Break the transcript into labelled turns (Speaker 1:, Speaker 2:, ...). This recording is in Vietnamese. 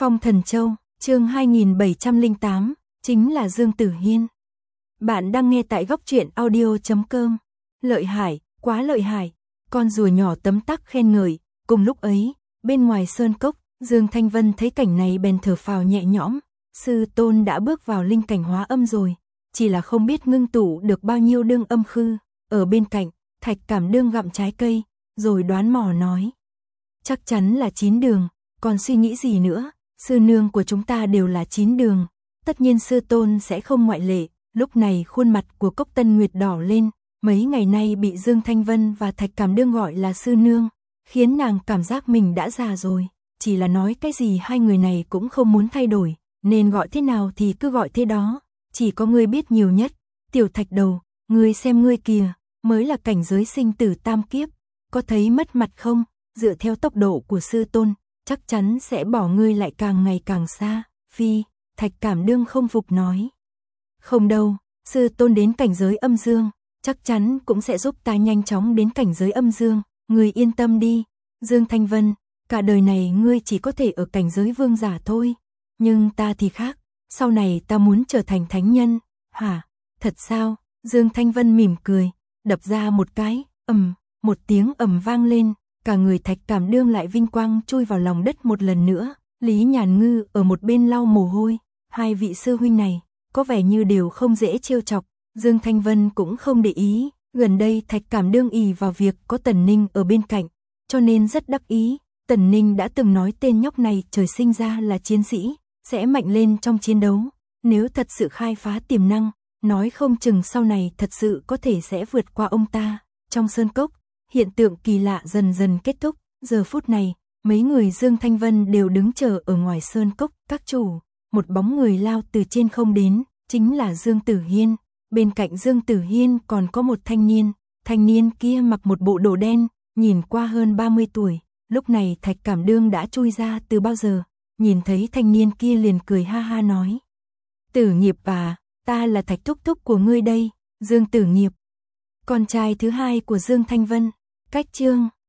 Speaker 1: Phong Thần Châu, chương 2708, chính là Dương Tử Hiên. Bạn đang nghe tại goctruyện.audio.com. Lợi hại, quá lợi hại. Con rùa nhỏ tấm tắc khen ngợi. Cùng lúc ấy, bên ngoài sơn cốc, Dương Thanh Vân thấy cảnh này bèn thở phào nhẹ nhõm. Sư tôn đã bước vào linh cảnh hóa âm rồi, chỉ là không biết ngưng tụ được bao nhiêu đương âm khư. Ở bên cạnh, Thạch Cảm đương gặm trái cây, rồi đoán mò nói: chắc chắn là 9 đường, còn suy nghĩ gì nữa, sư nương của chúng ta đều là 9 đường, tất nhiên sư tôn sẽ không ngoại lệ. Lúc này khuôn mặt của Cốc Tân Nguyệt đỏ lên, mấy ngày nay bị Dương Thanh Vân và Thạch Cảm đương gọi là sư nương, khiến nàng cảm giác mình đã già rồi, chỉ là nói cái gì hai người này cũng không muốn thay đổi, nên gọi thế nào thì cứ gọi thế đó, chỉ có ngươi biết nhiều nhất. Tiểu Thạch Đầu, ngươi xem ngươi kìa, mới là cảnh giới sinh tử tam kiếp, có thấy mất mặt không? Dựa theo tốc độ của sư tôn, chắc chắn sẽ bỏ ngươi lại càng ngày càng xa. Phi, Thạch Cảm đương không phục nói: không đâu, sư tôn đến cảnh giới âm dương, chắc chắn cũng sẽ giúp ta nhanh chóng đến cảnh giới âm dương, ngươi yên tâm đi. Dương Thanh Vân, cả đời này ngươi chỉ có thể ở cảnh giới vương giả thôi, nhưng ta thì khác, sau này ta muốn trở thành thánh nhân. Hả, thật sao? Dương Thanh Vân mỉm cười, đập ra một cái, một tiếng ầm vang lên, cả người Thạch Cảm đương lại vinh quang chui vào lòng đất một lần nữa. Lý Nhàn Ngư ở một bên lau mồ hôi, hai vị sư huynh này có vẻ như đều không dễ trêu chọc. Dương Thanh Vân cũng không để ý, gần đây Thạch Cảm đương ỷ vào việc có Tần Ninh ở bên cạnh, cho nên rất đắc ý. Tần Ninh đã từng nói tên nhóc này trời sinh ra là chiến sĩ, sẽ mạnh lên trong chiến đấu, nếu thật sự khai phá tiềm năng, nói không chừng sau này thật sự có thể sẽ vượt qua ông ta. Trong sơn cốc, hiện tượng kỳ lạ dần dần kết thúc, giờ phút này, mấy người Dương Thanh Vân đều đứng chờ ở ngoài sơn cốc. Các chủ, một bóng người lao từ trên không đến, chính là Dương Tử Hiên. Bên cạnh Dương Tử Hiên còn có một thanh niên kia mặc một bộ đồ đen, nhìn qua hơn 30 tuổi. Lúc này Thạch Cảm đương đã chui ra từ bao giờ, nhìn thấy thanh niên kia liền cười ha ha nói: Tử Nghiệp à, ta là Thạch thúc thúc của ngươi đây. Dương Tử Nghiệp, con trai thứ hai của Dương Thanh Vân. Cách chương